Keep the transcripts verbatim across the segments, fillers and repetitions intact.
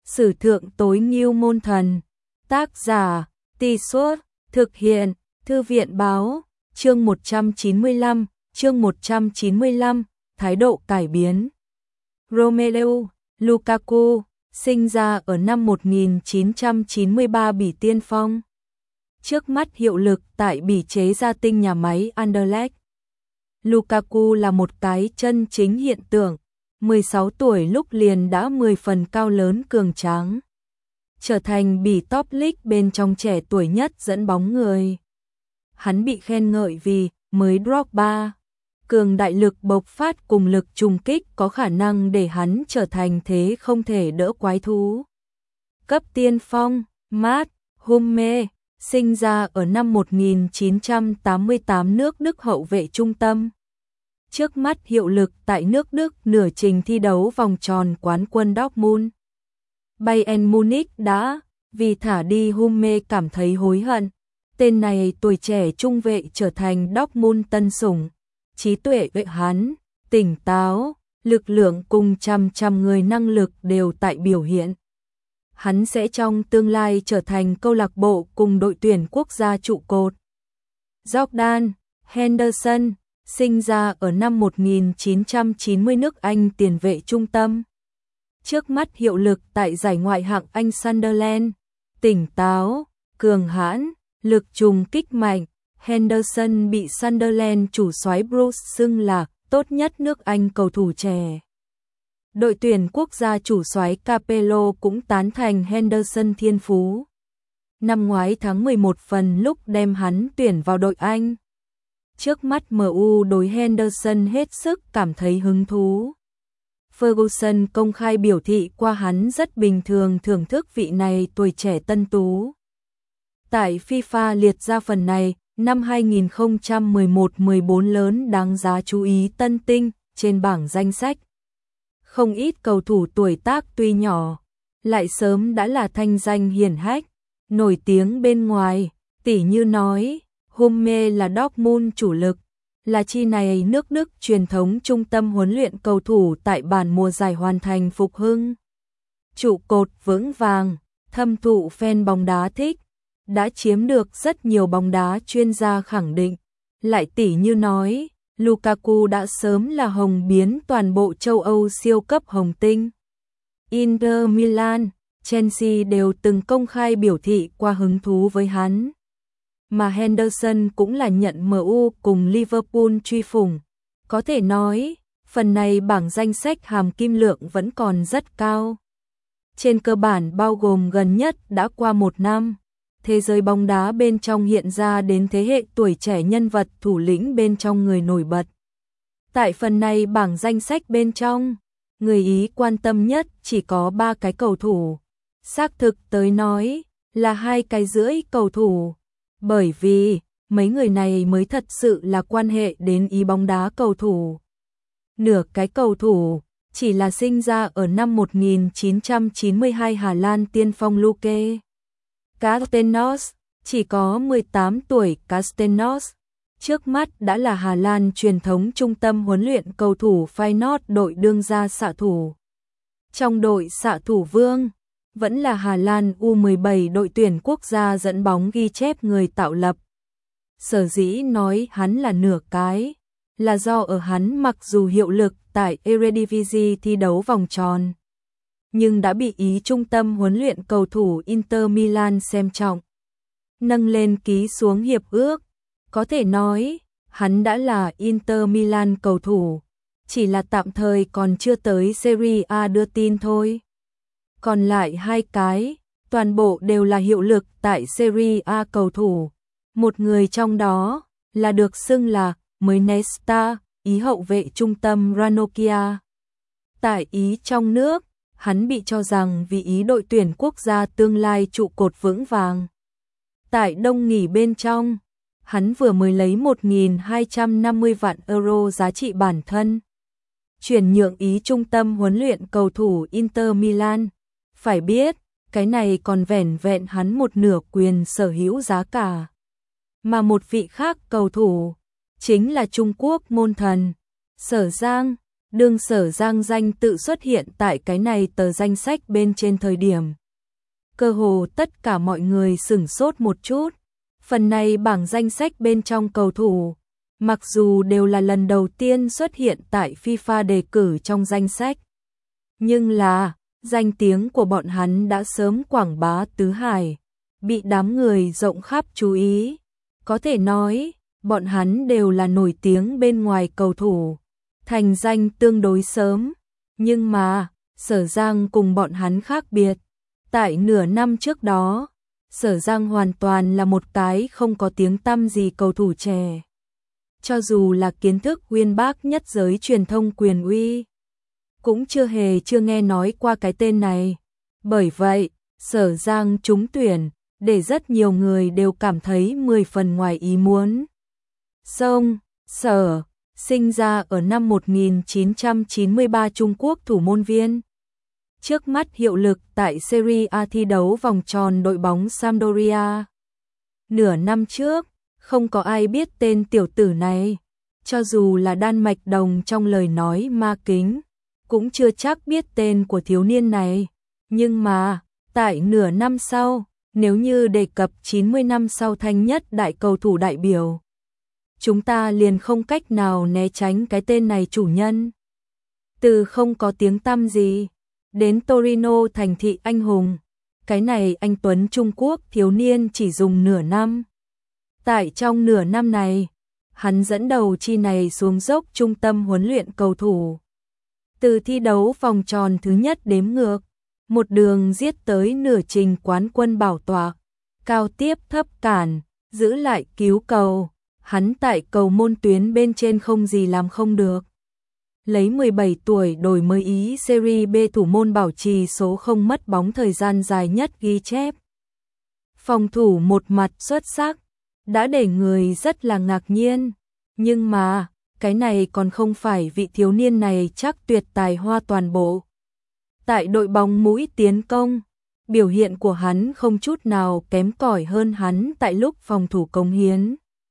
Sử thượng tối ngưu môn thần. Tác giả, Tì Suốt, thực hiện, Thư viện báo, chương một trăm chín mươi lăm, chương một trăm chín mươi lăm, thái độ cải biến. Romelu Lukaku, sinh ra ở năm một nghìn chín trăm chín mươi ba Bỉ tiên phong. Trước mắt hiệu lực tại Bỉ chế gia tinh nhà máy Anderlecht. Lukaku là một cái chân chính hiện tượng, mười sáu tuổi lúc liền đã mười phần cao lớn cường tráng. Trở thành Bỉ top league bên trong trẻ tuổi nhất dẫn bóng người. Hắn bị khen ngợi vì mới Drogba, cường đại lực bộc phát cùng lực trùng kích có khả năng để hắn trở thành thế không thể đỡ quái thú. Cấp tiên phong, Mats Hummels, sinh ra ở năm một nghìn chín trăm tám mươi tám nước Đức hậu vệ trung tâm. Trước mắt hiệu lực tại nước Đức nửa trình thi đấu vòng tròn quán quân Dortmund. Bayern Munich đã vì thả đi Hummels cảm thấy hối hận. Tên này tuổi trẻ trung vệ trở thành Dortmund tân sủng. Trí tuệ vệ hắn, tỉnh táo, lực lượng cùng trăm trăm người năng lực đều tại biểu hiện. Hắn sẽ trong tương lai trở thành câu lạc bộ cùng đội tuyển quốc gia trụ cột. Jordan Henderson, sinh ra ở năm một nghìn chín trăm chín mươi nước Anh, tiền vệ trung tâm. Trước mắt hiệu lực tại giải ngoại hạng Anh Sunderland, tỉnh táo, cường hãn, lực trùng kích mạnh. Henderson bị Sunderland chủ soái Bruce xưng là tốt nhất nước Anh cầu thủ trẻ. Đội tuyển quốc gia chủ soái Capello cũng tán thành Henderson thiên phú. Năm ngoái tháng mười một phần lúc đem hắn tuyển vào đội Anh. Trước mắt em u đối Henderson hết sức cảm thấy hứng thú. Ferguson công khai biểu thị qua hắn rất bình thường thưởng thức vị này tuổi trẻ tân tú. Tại FIFA liệt ra phần này, năm hai nghìn không trăm mười một mười bốn lớn đáng giá chú ý tân tinh trên bảng danh sách. Không ít cầu thủ tuổi tác tuy nhỏ, lại sớm đã là thanh danh hiển hách, nổi tiếng bên ngoài, tỉ như nói, Hummels là Dortmund chủ lực, là chi này nước Đức truyền thống trung tâm huấn luyện cầu thủ tại bản mùa giải hoàn thành phục hưng. Trụ cột vững vàng, thâm thụ fan bóng đá thích, đã chiếm được rất nhiều bóng đá chuyên gia khẳng định. Lại tỉ như nói, Lukaku đã sớm là hồng biến toàn bộ châu Âu siêu cấp hồng tinh. Inter Milan, Chelsea đều từng công khai biểu thị qua hứng thú với hắn. Mà Henderson cũng là nhận em u cùng Liverpool truy phủng. Có thể nói, phần này bảng danh sách hàm kim lượng vẫn còn rất cao. Trên cơ bản bao gồm gần nhất đã qua một năm. Thế giới bóng đá bên trong hiện ra đến thế hệ tuổi trẻ nhân vật thủ lĩnh bên trong người nổi bật. Tại phần này bảng danh sách bên trong, người Ý quan tâm nhất chỉ có ba cái cầu thủ. Xác thực tới nói là hai cái rưỡi cầu thủ. Bởi vì mấy người này mới thật sự là quan hệ đến Ý bóng đá cầu thủ. Nửa cái cầu thủ chỉ là sinh ra ở năm một nghìn chín trăm chín mươi hai Hà Lan tiên phong Luke Castellanos, chỉ có mười tám tuổi. Castellanos trước mắt đã là Hà Lan truyền thống trung tâm huấn luyện cầu thủ Feyenoord, đội đương gia xạ thủ. Trong đội xạ thủ vương, vẫn là Hà Lan U mười bảy đội tuyển quốc gia dẫn bóng ghi chép người tạo lập. Sở dĩ nói hắn là nửa cái, là do ở hắn mặc dù hiệu lực tại Eredivisie thi đấu vòng tròn, nhưng đã bị Ý trung tâm huấn luyện cầu thủ Inter Milan xem trọng, nâng lên ký xuống hiệp ước. Có thể nói, hắn đã là Inter Milan cầu thủ, chỉ là tạm thời còn chưa tới Serie A đưa tin thôi. Còn lại hai cái, toàn bộ đều là hiệu lực tại Serie A cầu thủ. Một người trong đó là được xưng là mới Nesta, Ý hậu vệ trung tâm Ranocchia. Tại Ý trong nước, hắn bị cho rằng vì Ý đội tuyển quốc gia tương lai trụ cột vững vàng. Tại đông nghỉ bên trong, hắn vừa mới lấy một nghìn hai trăm năm mươi vạn euro giá trị bản thân. Chuyển nhượng Ý trung tâm huấn luyện cầu thủ Inter Milan. Phải biết, cái này còn vẻn vẹn hắn một nửa quyền sở hữu giá cả. Mà một vị khác cầu thủ, chính là Trung Quốc môn thần, Sở Giang, Đương Sở Giang danh tự xuất hiện tại cái này tờ danh sách bên trên thời điểm. Cơ hồ tất cả mọi người sửng sốt một chút. Phần này bảng danh sách bên trong cầu thủ, mặc dù đều là lần đầu tiên xuất hiện tại FIFA đề cử trong danh sách, nhưng là danh tiếng của bọn hắn đã sớm quảng bá tứ hải, bị đám người rộng khắp chú ý. Có thể nói, bọn hắn đều là nổi tiếng bên ngoài cầu thủ, thành danh tương đối sớm. Nhưng mà, Sở Giang cùng bọn hắn khác biệt. Tại nửa năm trước đó, Sở Giang hoàn toàn là một cái không có tiếng tăm gì cầu thủ trẻ. Cho dù là kiến thức uyên bác nhất giới truyền thông quyền uy, cũng chưa hề chưa nghe nói qua cái tên này. Bởi vậy, Sở Giang trúng tuyển, để rất nhiều người đều cảm thấy mười phần ngoài ý muốn. Song, Sở, sinh ra ở năm một nghìn chín trăm chín mươi ba, Trung Quốc thủ môn viên. Trước mắt hiệu lực tại Serie A thi đấu vòng tròn đội bóng Sampdoria. Nửa năm trước, không có ai biết tên tiểu tử này. Cho dù là Đan Mạch đồng trong lời nói ma kính, cũng chưa chắc biết tên của thiếu niên này. Nhưng mà, tại nửa năm sau, nếu như đề cập chín mươi năm sau thanh nhất đại cầu thủ đại biểu, chúng ta liền không cách nào né tránh cái tên này chủ nhân. Từ không có tiếng tăm gì, đến Torino thành thị anh hùng, cái này anh tuấn Trung Quốc thiếu niên chỉ dùng nửa năm. Tại trong nửa năm này, hắn dẫn đầu chi này xuống dốc trung tâm huấn luyện cầu thủ. Từ thi đấu vòng tròn thứ nhất đếm ngược, một đường giết tới nửa trình quán quân bảo tọa, cao tiếp thấp cản, giữ lại cứu cầu, hắn tại cầu môn tuyến bên trên không gì làm không được. Lấy mười bảy tuổi đổi mới ý Serie B thủ môn bảo trì số không mất bóng thời gian dài nhất ghi chép. Phòng thủ một mặt xuất sắc, đã để người rất là ngạc nhiên, nhưng mà, cái này còn không phải vị thiếu niên này chắc tuyệt tài hoa toàn bộ. Tại đội bóng mũi tiến công, biểu hiện của hắn không chút nào kém cỏi hơn hắn tại lúc phòng thủ cống hiến.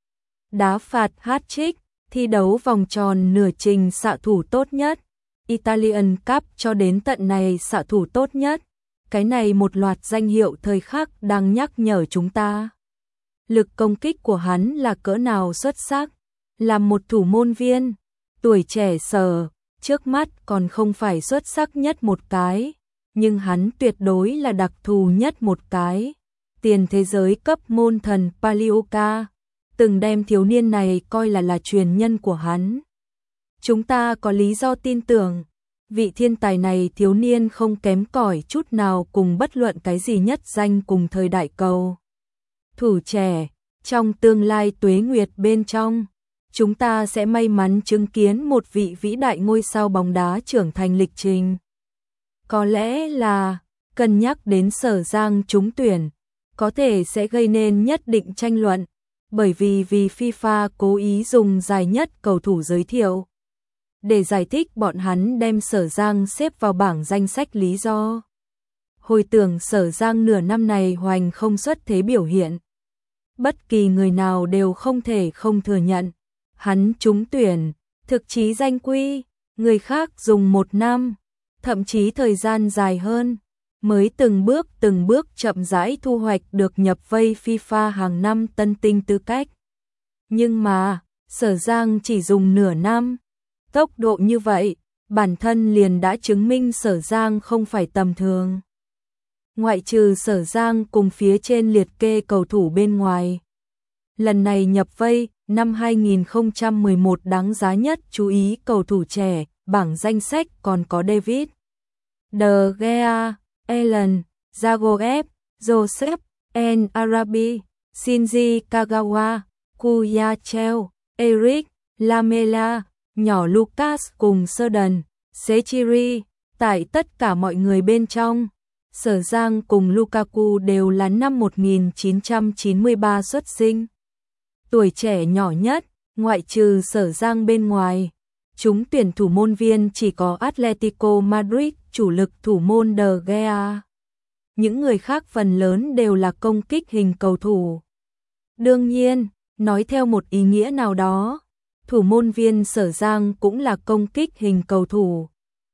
Đá phạt hat-trick, thi đấu vòng tròn nửa trình xạ thủ tốt nhất, Italian Cup cho đến tận này xạ thủ tốt nhất. Cái này một loạt danh hiệu thời khắc đang nhắc nhở chúng ta. Lực công kích của hắn là cỡ nào xuất sắc. Làm một thủ môn viên, tuổi trẻ Sở, trước mắt còn không phải xuất sắc nhất một cái, nhưng hắn tuyệt đối là đặc thù nhất một cái. Tiền thế giới cấp môn thần Palioka từng đem thiếu niên này coi là là truyền nhân của hắn. Chúng ta có lý do tin tưởng, vị thiên tài này thiếu niên không kém cỏi chút nào cùng bất luận cái gì nhất danh cùng thời đại cầu thủ trẻ. Trong tương lai tuế nguyệt bên trong, chúng ta sẽ may mắn chứng kiến một vị vĩ đại ngôi sao bóng đá trưởng thành lịch trình. Có lẽ là, cân nhắc đến Sở Giang trúng tuyển, có thể sẽ gây nên nhất định tranh luận, bởi vì vì FIFA cố ý dùng dài nhất cầu thủ giới thiệu. Để giải thích bọn hắn đem Sở Giang xếp vào bảng danh sách lý do. Hồi tưởng Sở Giang nửa năm này hoành không xuất thế biểu hiện. Bất kỳ người nào đều không thể không thừa nhận. Hắn trúng tuyển, thực chí danh quy, người khác dùng một năm, thậm chí thời gian dài hơn, mới từng bước từng bước chậm rãi thu hoạch được nhập vây FIFA hàng năm tân tinh tư cách. Nhưng mà, Sở Giang chỉ dùng nửa năm. Tốc độ như vậy, bản thân liền đã chứng minh Sở Giang không phải tầm thường. Ngoại trừ Sở Giang cùng phía trên liệt kê cầu thủ bên ngoài. Lần này nhập vây, năm hai nghìn không trăm mười một đáng giá nhất chú ý cầu thủ trẻ, bảng danh sách còn có David De Gea, Alan, Zagoev, Joseph, El Arabi, Shinji Kagawa, Kuyachev, Eric, Lamela, nhỏ Lucas cùng Serdan, Sechiri. Tại tất cả mọi người bên trong, Sở Giang cùng Lukaku đều là năm một nghìn chín trăm chín mươi ba xuất sinh. Tuổi trẻ nhỏ nhất, ngoại trừ Sở Giang bên ngoài, chúng tuyển thủ môn viên chỉ có Atletico Madrid, chủ lực thủ môn De Gea. Những người khác phần lớn đều là công kích hình cầu thủ. Đương nhiên, nói theo một ý nghĩa nào đó, thủ môn viên Sở Giang cũng là công kích hình cầu thủ.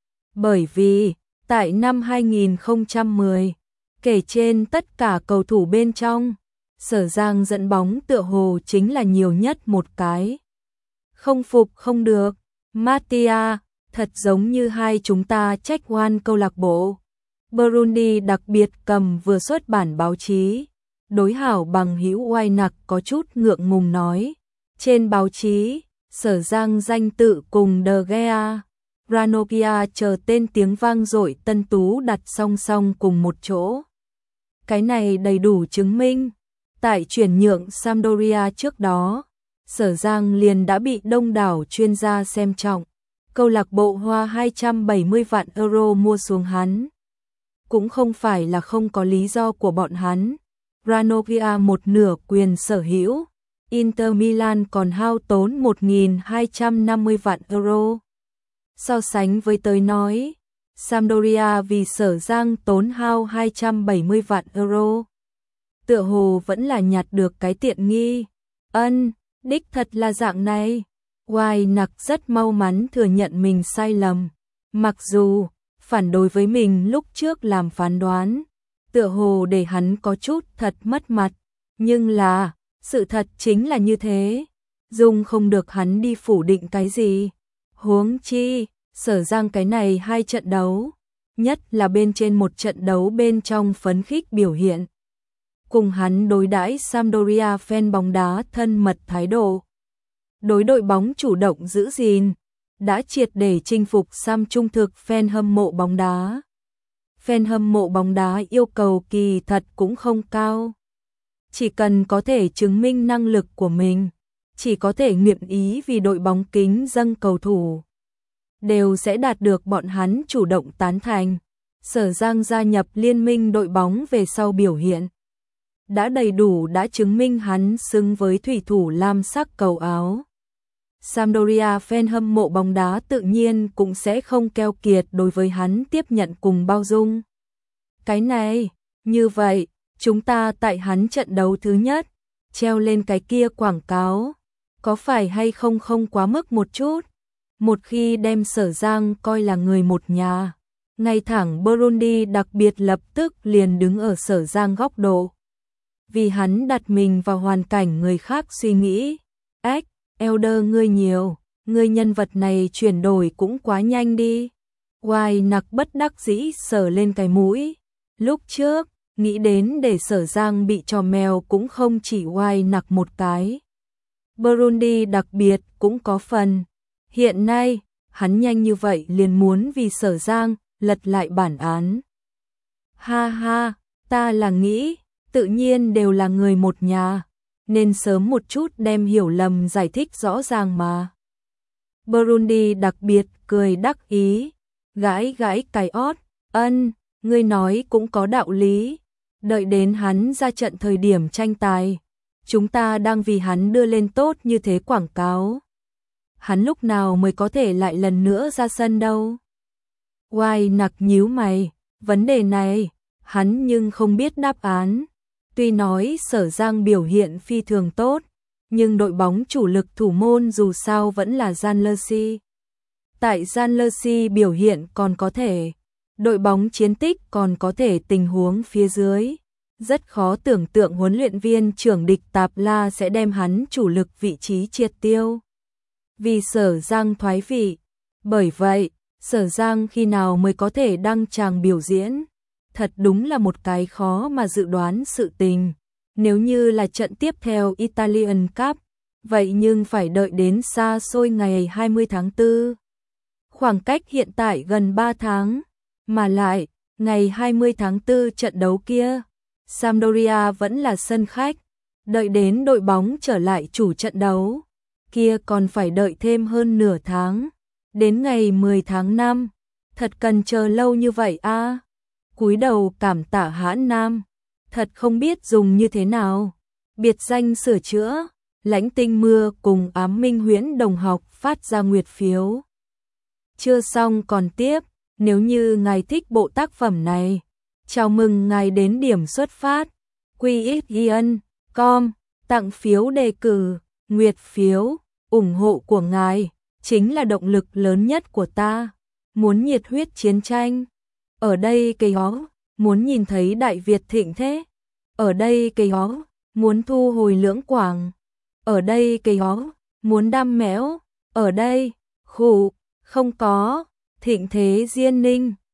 Bởi vì, tại năm hai nghìn không trăm mười, kể trên tất cả cầu thủ bên trong, Sở Giang dẫn bóng tựa hồ chính là nhiều nhất một cái. Không phục không được, Matia, thật giống như hai chúng ta trách oan câu lạc bộ. Burundi đặc biệt cầm vừa xuất bản báo chí. Đối hảo bằng hữu Oai Nặc có chút ngượng ngùng nói. Trên báo chí, Sở Giang danh tự cùng De Gea, Ranocchia chờ tên tiếng vang dội Tân Tú đặt song song cùng một chỗ. Cái này đầy đủ chứng minh. Tại chuyển nhượng Sampdoria trước đó, Sở Giang liền đã bị đông đảo chuyên gia xem trọng. Câu lạc bộ hoa hai trăm bảy mươi vạn euro mua xuống hắn. Cũng không phải là không có lý do của bọn hắn. Ranocchia một nửa quyền sở hữu, Inter Milan còn hao tốn một nghìn hai trăm năm mươi vạn euro. So sánh với tới nói, Sampdoria vì Sở Giang tốn hao hai trăm bảy mươi vạn euro. Tựa hồ vẫn là nhặt được cái tiện nghi. Ân, đích thật là dạng này. Oai Nặc rất mau mắn thừa nhận mình sai lầm. Mặc dù, phản đối với mình lúc trước làm phán đoán, tựa hồ để hắn có chút thật mất mặt. Nhưng là, sự thật chính là như thế. Dung không được hắn đi phủ định cái gì. Huống chi, Sở Giang cái này hai trận đấu, nhất là bên trên một trận đấu bên trong phấn khích biểu hiện. Cùng hắn đối đãi Sampdoria fan bóng đá thân mật thái độ. Đối đội bóng chủ động giữ gìn, đã triệt để chinh phục Sam trung thực fan hâm mộ bóng đá. Fan hâm mộ bóng đá yêu cầu kỳ thật cũng không cao. Chỉ cần có thể chứng minh năng lực của mình, chỉ có thể nguyện ý vì đội bóng kính dâng cầu thủ, đều sẽ đạt được bọn hắn chủ động tán thành. Sở Giang gia nhập liên minh đội bóng về sau biểu hiện đã đầy đủ đã chứng minh hắn xứng với thủy thủ lam sắc cầu áo. Sampdoria fan hâm mộ bóng đá tự nhiên cũng sẽ không keo kiệt đối với hắn tiếp nhận cùng bao dung. Cái này, như vậy, chúng ta tại hắn trận đấu thứ nhất, treo lên cái kia quảng cáo, có phải hay không không quá mức một chút? Một khi đem Sở Giang coi là người một nhà, ngay thẳng Burundi đặc biệt lập tức liền đứng ở Sở Giang góc độ. Vì hắn đặt mình vào hoàn cảnh người khác suy nghĩ. Ếch, Elder ngươi nhiều, ngươi nhân vật này chuyển đổi cũng quá nhanh đi. Oai Nặc bất đắc dĩ sờ lên cái mũi. Lúc trước, nghĩ đến để Sở Giang bị trò mèo cũng không chỉ Oai Nặc một cái. Burundi đặc biệt cũng có phần. Hiện nay, hắn nhanh như vậy liền muốn vì Sở Giang lật lại bản án. Ha ha, ta là nghĩ, tự nhiên đều là người một nhà, nên sớm một chút đem hiểu lầm giải thích rõ ràng mà. Burundi đặc biệt cười đắc ý, gãi gãi cái ót, ân, ngươi nói cũng có đạo lý, đợi đến hắn ra trận thời điểm tranh tài, chúng ta đang vì hắn đưa lên tốt như thế quảng cáo. Hắn lúc nào mới có thể lại lần nữa ra sân đâu? Oai Nặc nhíu mày, vấn đề này, hắn nhưng không biết đáp án. Tuy nói Sở Giang biểu hiện phi thường tốt, nhưng đội bóng chủ lực thủ môn dù sao vẫn là Jan Lersi. Tại Jan Lersi biểu hiện còn có thể, đội bóng chiến tích còn có thể tình huống phía dưới. Rất khó tưởng tượng huấn luyện viên trưởng địch Tạp La sẽ đem hắn chủ lực vị trí triệt tiêu. Vì Sở Giang thoái vị. Bởi vậy, Sở Giang khi nào mới có thể đăng tràng biểu diễn? Thật đúng là một cái khó mà dự đoán sự tình. Nếu như là trận tiếp theo Italian Cup, vậy nhưng phải đợi đến xa xôi ngày hai mươi tháng tư. Khoảng cách hiện tại gần ba tháng, mà lại, ngày hai mươi tháng tư trận đấu kia, Sampdoria vẫn là sân khách, đợi đến đội bóng trở lại chủ trận đấu, kia còn phải đợi thêm hơn nửa tháng, đến ngày mười tháng năm, thật cần chờ lâu như vậy a. À? Cúi đầu cảm tạ Hãn Nam, thật không biết dùng như thế nào. Biệt danh sửa chữa, Lãnh Tinh Mưa cùng Ám Minh Huyễn đồng học phát ra nguyệt phiếu. Chưa xong còn tiếp, nếu như ngài thích bộ tác phẩm này, chào mừng ngài đến điểm xuất phát. quy ích i en chấm com, tặng phiếu đề cử, nguyệt phiếu, ủng hộ của ngài chính là động lực lớn nhất của ta. Muốn nhiệt huyết chiến tranh. Ở đây cây ó, muốn nhìn thấy Đại Việt thịnh thế. Ở đây cây ó, muốn thu hồi Lưỡng Quảng. Ở đây cây ó, muốn đam mẽo. Ở đây, khủ, không có, thịnh thế Diên Ninh.